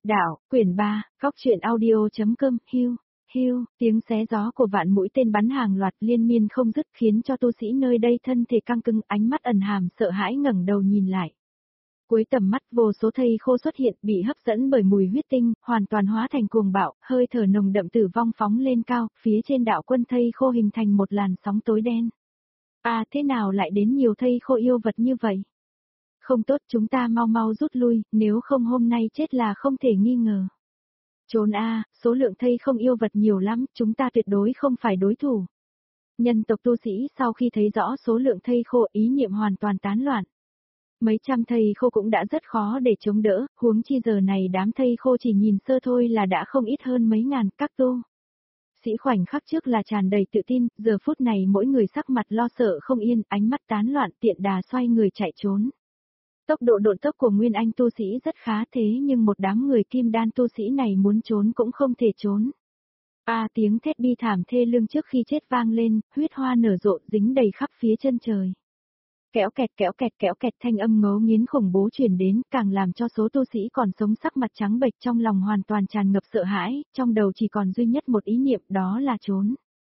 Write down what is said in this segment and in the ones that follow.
Đạo, quyển 3, góc truyện audio.com, hưu, hưu, tiếng xé gió của vạn mũi tên bắn hàng loạt liên miên không dứt khiến cho tu sĩ nơi đây thân thể căng cứng, ánh mắt ẩn hàm sợ hãi ngẩng đầu nhìn lại. Cuối tầm mắt vô số thây khô xuất hiện bị hấp dẫn bởi mùi huyết tinh, hoàn toàn hóa thành cuồng bạo, hơi thở nồng đậm tử vong phóng lên cao, phía trên đạo quân thây khô hình thành một làn sóng tối đen. Thế nào lại đến nhiều thây khô yêu vật như vậy? Không tốt, chúng ta mau mau rút lui, nếu không hôm nay chết là không thể nghi ngờ. Trốn số lượng thây không yêu vật nhiều lắm, chúng ta tuyệt đối không phải đối thủ. Nhân tộc tu sĩ sau khi thấy rõ số lượng thây khô ý niệm hoàn toàn tán loạn. Mấy trăm thây khô cũng đã rất khó để chống đỡ, huống chi giờ này đám thây khô chỉ nhìn sơ thôi là đã không ít hơn mấy ngàn các tu. Sĩ khoảnh khắc trước là tràn đầy tự tin, giờ phút này mỗi người sắc mặt lo sợ không yên, ánh mắt tán loạn tiện đà xoay người chạy trốn. Tốc độ độn tốc của Nguyên Anh tu sĩ rất khá thế nhưng một đám người kim đan tu sĩ này muốn trốn cũng không thể trốn. Tiếng thét bi thảm thê lương trước khi chết vang lên, huyết hoa nở rộ dính đầy khắp phía chân trời. Kéo kẹt thanh âm ngấu nghiến khủng bố truyền đến, càng làm cho số tu sĩ còn sống sắc mặt trắng bệch trong lòng hoàn toàn tràn ngập sợ hãi, trong đầu chỉ còn duy nhất một ý niệm đó là trốn.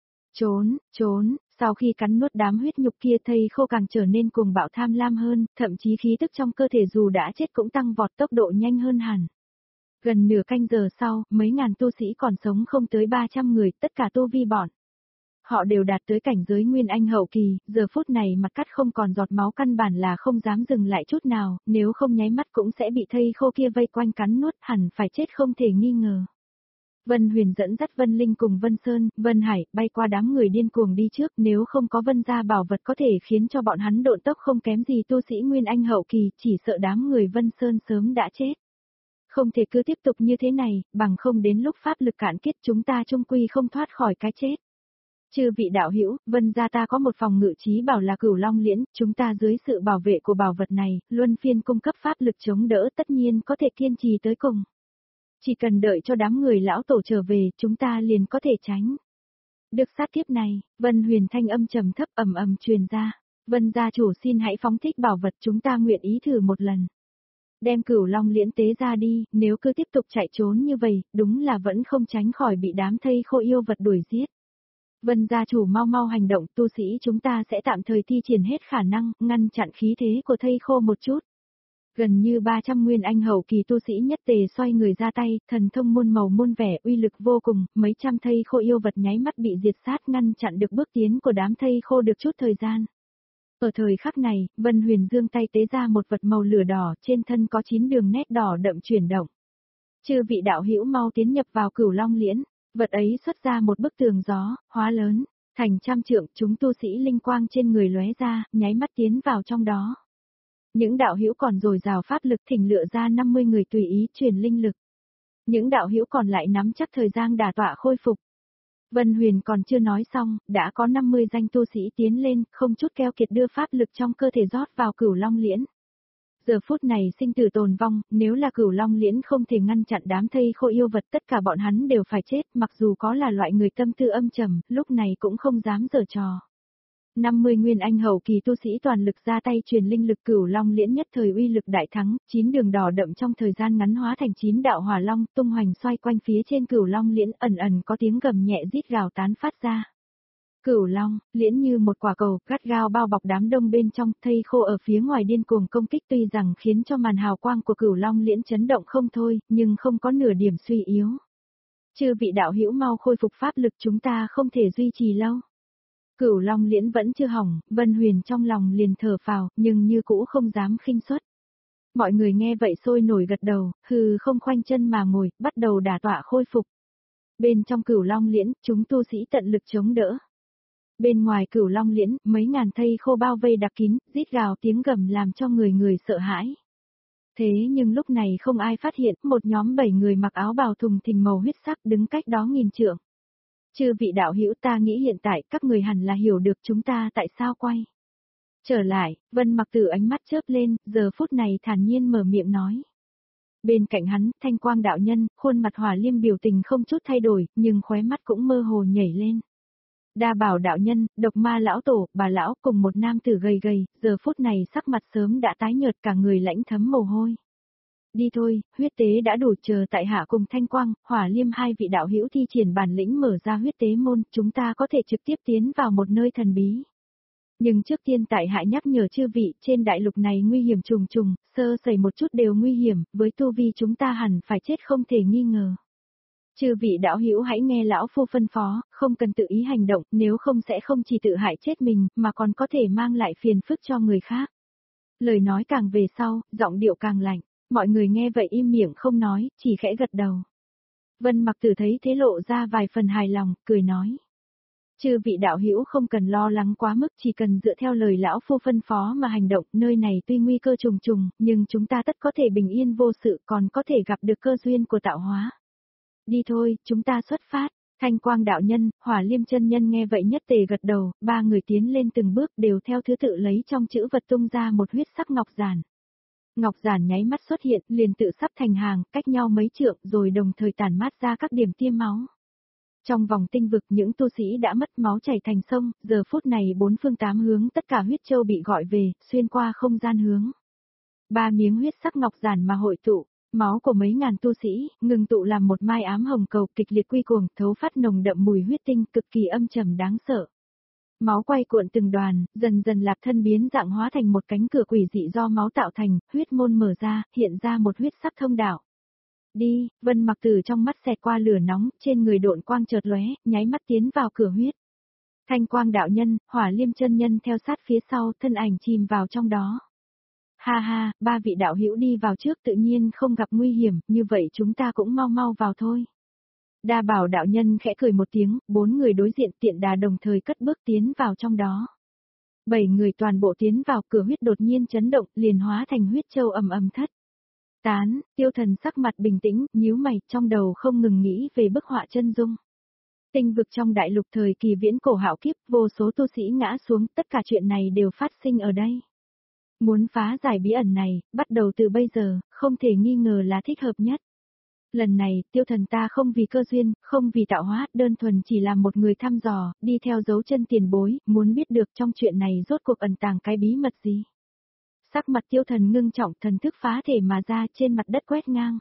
Trốn, sau khi cắn nuốt đám huyết nhục kia thây khô càng trở nên cuồng bạo tham lam hơn, thậm chí khí tức trong cơ thể dù đã chết cũng tăng vọt tốc độ nhanh hơn hẳn. Gần nửa canh giờ sau, mấy ngàn tu sĩ còn sống không tới 300 người, tất cả tu vi bọn. Họ đều đạt tới cảnh giới Nguyên Anh hậu kỳ, giờ phút này mặt cắt không còn giọt máu căn bản là không dám dừng lại chút nào, nếu không nháy mắt cũng sẽ bị thây khô kia vây quanh cắn nuốt, hẳn phải chết không thể nghi ngờ. Vân Huyền dẫn dắt Vân Linh cùng Vân Sơn, Vân Hải, bay qua đám người điên cuồng đi trước, nếu không có Vân gia bảo vật có thể khiến cho bọn hắn độn tốc không kém gì tu sĩ Nguyên Anh hậu kỳ, chỉ sợ đám người Vân Sơn sớm đã chết. Không thể cứ tiếp tục như thế này, bằng không đến lúc pháp lực cạn kiệt chúng ta chung quy không thoát khỏi cái chết. Chư vị đạo hữu, Vân gia ta có một phòng ngự trí bảo là Cửu Long Liễn, chúng ta dưới sự bảo vệ của bảo vật này, luân phiên cung cấp pháp lực chống đỡ tất nhiên có thể kiên trì tới cùng. Chỉ cần đợi cho đám người lão tổ trở về, chúng ta liền có thể tránh. Được sát kiếp này, Vân Huyền thanh âm trầm thấp ầm truyền ra. Vân gia chủ xin hãy phóng thích bảo vật, chúng ta nguyện ý thử một lần. Đem Cửu Long Liễn tế ra đi, nếu cứ tiếp tục chạy trốn như vậy, đúng là vẫn không tránh khỏi bị đám thây khô yêu vật đuổi giết. Vân gia chủ mau mau hành động, tu sĩ chúng ta sẽ tạm thời thi triển hết khả năng, ngăn chặn khí thế của thây khô một chút. Gần như 300 Nguyên Anh hậu kỳ tu sĩ nhất tề xoay người ra tay, thần thông muôn màu muôn vẻ uy lực vô cùng, mấy trăm thây khô yêu vật nháy mắt bị diệt sát ngăn chặn được bước tiến của đám thây khô được chút thời gian. Ở thời khắc này, Vân Huyền giương tay tế ra một vật màu lửa đỏ, trên thân có 9 đường nét đỏ đậm chuyển động. Chư vị đạo hữu mau tiến nhập vào Cửu Long Liễn, vật ấy xuất ra một bức tường gió, hóa lớn, thành trăm trượng, chúng tu sĩ linh quang trên người lóe ra, nháy mắt tiến vào trong đó. Những đạo hữu còn dồi dào pháp lực thỉnh lựa ra 50 người tùy ý truyền linh lực. Những đạo hữu còn lại nắm chắc thời gian đả tọa khôi phục. Vân Huyền còn chưa nói xong, đã có 50 danh tu sĩ tiến lên, không chút keo kiệt đưa pháp lực trong cơ thể rót vào Cửu Long Liễn. Giờ phút này sinh tử tồn vong, nếu là Cửu Long Liễn không thể ngăn chặn đám thây khô yêu vật tất cả bọn hắn đều phải chết, mặc dù có là loại người tâm tư âm trầm, lúc này cũng không dám giở trò. 50 Nguyên Anh hậu kỳ tu sĩ toàn lực ra tay truyền linh lực Cửu Long Liễn nhất thời uy lực đại thắng, 9 đường đỏ đậm trong thời gian ngắn hóa thành 9 đạo hỏa long tung hoành xoay quanh phía trên Cửu Long Liễn, ẩn có tiếng gầm nhẹ rít gào tán phát ra. Cửu Long Liễn như một quả cầu gắt gao bao bọc đám đông bên trong, thây khô ở phía ngoài điên cuồng công kích tuy rằng khiến cho màn hào quang của Cửu Long Liễn chấn động không thôi, nhưng không có nửa điểm suy yếu. Chư vị đạo hữu mau khôi phục pháp lực, chúng ta không thể duy trì lâu. Cửu Long Liễn vẫn chưa hỏng, Vân Huyền trong lòng liền thở phào, nhưng như cũ không dám khinh suất. Mọi người nghe vậy sôi nổi gật đầu, không khoanh chân mà ngồi, bắt đầu đả tọa khôi phục. Bên trong Cửu Long Liễn, chúng tu sĩ tận lực chống đỡ. Bên ngoài Cửu Long Liễn, mấy ngàn thây khô bao vây đặc kín, rít gào tiếng gầm làm cho người sợ hãi. Thế nhưng lúc này không ai phát hiện, một nhóm 7 người mặc áo bào thùng thình màu huyết sắc đứng cách đó nghìn trượng. Chư vị đạo hữu, ta nghĩ hiện tại các người hẳn là hiểu được chúng ta tại sao quay trở lại. Vân Mặc Tử ánh mắt chớp lên, giờ phút này thản nhiên mở miệng nói. Bên cạnh hắn, Thanh Quang đạo nhân, khuôn mặt hỏa liêm biểu tình không chút thay đổi, nhưng khóe mắt cũng mơ hồ nhảy lên. Đa Bảo đạo nhân, Độc Ma lão tổ, Bà lão cùng một nam tử gầy gầy, giờ phút này sắc mặt sớm đã tái nhợt, cả người lãnh thấm mồ hôi. Đi thôi, huyết tế đã đủ, chờ tại hạ cùng Thanh Quang, Hỏa Liêm hai vị đạo hữu thi triển bản lĩnh mở ra huyết tế môn, chúng ta có thể trực tiếp tiến vào một nơi thần bí. Nhưng trước tiên tại hạ nhắc nhở chư vị, trên đại lục này nguy hiểm trùng trùng, sơ sẩy một chút đều nguy hiểm, với tu vi chúng ta hẳn phải chết không thể nghi ngờ. Chư vị đạo hữu hãy nghe lão phu phân phó, không cần tự ý hành động, nếu không sẽ không chỉ tự hại chết mình, mà còn có thể mang lại phiền phức cho người khác. Lời nói càng về sau, giọng điệu càng lạnh, mọi người nghe vậy im miệng không nói, chỉ khẽ gật đầu. Vân Mặc Tử thấy thế lộ ra vài phần hài lòng, cười nói. Chư vị đạo hữu không cần lo lắng quá mức, chỉ cần dựa theo lời lão phu phân phó mà hành động, nơi này tuy nguy cơ trùng trùng, nhưng chúng ta tất có thể bình yên vô sự, còn có thể gặp được cơ duyên của tạo hóa. Đi thôi, chúng ta xuất phát. Thanh Quang đạo nhân, Hỏa Liêm chân nhân nghe vậy nhất tề gật đầu, ba người tiến lên từng bước đều theo thứ tự lấy trong chữ vật tung ra một huyết sắc ngọc giản. Ngọc giản nháy mắt xuất hiện, liền tự sắp thành hàng, cách nhau mấy trượng rồi đồng thời tản mát ra các điểm tiêm máu. Trong vòng tinh vực những tu sĩ đã mất máu chảy thành sông, giờ phút này bốn phương tám hướng tất cả huyết châu bị gọi về, xuyên qua không gian hướng. Ba miếng huyết sắc ngọc giản mà hội tụ, máu của mấy ngàn tu sĩ, ngừng tụ làm một mai ám hồng cầu kịch liệt quy cuồng, thấu phát nồng đậm mùi huyết tinh cực kỳ âm trầm đáng sợ. Máu quay cuộn từng đoàn, dần dần lạc thân biến dạng hóa thành một cánh cửa quỷ dị do máu tạo thành, huyết môn mở ra, hiện ra một huyết sắc thông đạo. Đi, Vân Mặc Tử trong mắt xẹt qua lửa nóng, trên người độn quang chợt lóe, nháy mắt tiến vào cửa huyết. Thanh Quang đạo nhân, Hỏa Liêm chân nhân theo sát phía sau, thân ảnh chìm vào trong đó. Ha ha, ba vị đạo hữu đi vào trước tự nhiên không gặp nguy hiểm, như vậy chúng ta cũng mau mau vào thôi. Đa Bảo đạo nhân khẽ cười một tiếng, bốn người đối diện tiện đà đồng thời cất bước tiến vào trong đó. Bảy người toàn bộ tiến vào, cửa huyết đột nhiên chấn động, liền hóa thành huyết châu ầm ầm thất. Tán, Tiêu Thần sắc mặt bình tĩnh, nhíu mày, trong đầu không ngừng nghĩ về bức họa chân dung. Tinh vực trong đại lục thời kỳ viễn cổ hạo kiếp, vô số tu sĩ ngã xuống, tất cả chuyện này đều phát sinh ở đây. Muốn phá giải bí ẩn này, bắt đầu từ bây giờ, không thể nghi ngờ là thích hợp nhất. Lần này, Tiêu Thần ta không vì cơ duyên, không vì tạo hóa, đơn thuần chỉ là một người thăm dò, đi theo dấu chân tiền bối, muốn biết được trong chuyện này rốt cuộc ẩn tàng cái bí mật gì. Sắc mặt Tiêu Thần ngưng trọng, thần thức phá thể mà ra, trên mặt đất quét ngang.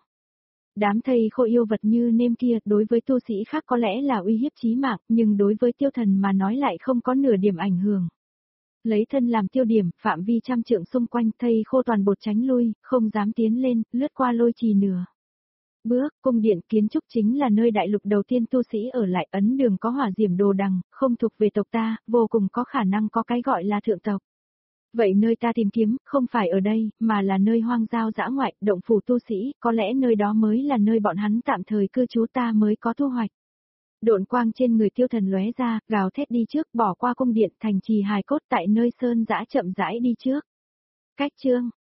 Đám thây khô yêu vật như nêm kia, đối với tu sĩ khác có lẽ là uy hiếp chí mạng, nhưng đối với Tiêu Thần mà nói lại không có nửa điểm ảnh hưởng. Lấy thân làm tiêu điểm, phạm vi trăm trượng xung quanh, thây khô toàn bột tránh lui, không dám tiến lên, lướt qua lôi trì nửa bước. Cung điện kiến trúc chính là nơi đại lục đầu tiên tu sĩ ở lại, ấn đường có hỏa diễm đồ đằng, không thuộc về tộc ta, vô cùng có khả năng có cái gọi là thượng tộc. Vậy nơi ta tìm kiếm, không phải ở đây, mà là nơi hoang giao dã ngoại, động phủ tu sĩ, có lẽ nơi đó mới là nơi bọn hắn tạm thời cư trú, ta mới có thu hoạch. Độn quang trên người Tiêu Thần lóe ra, gào thét đi trước, bỏ qua cung điện, thành trì hài cốt tại nơi sơn dã chậm rãi đi trước. Cách chương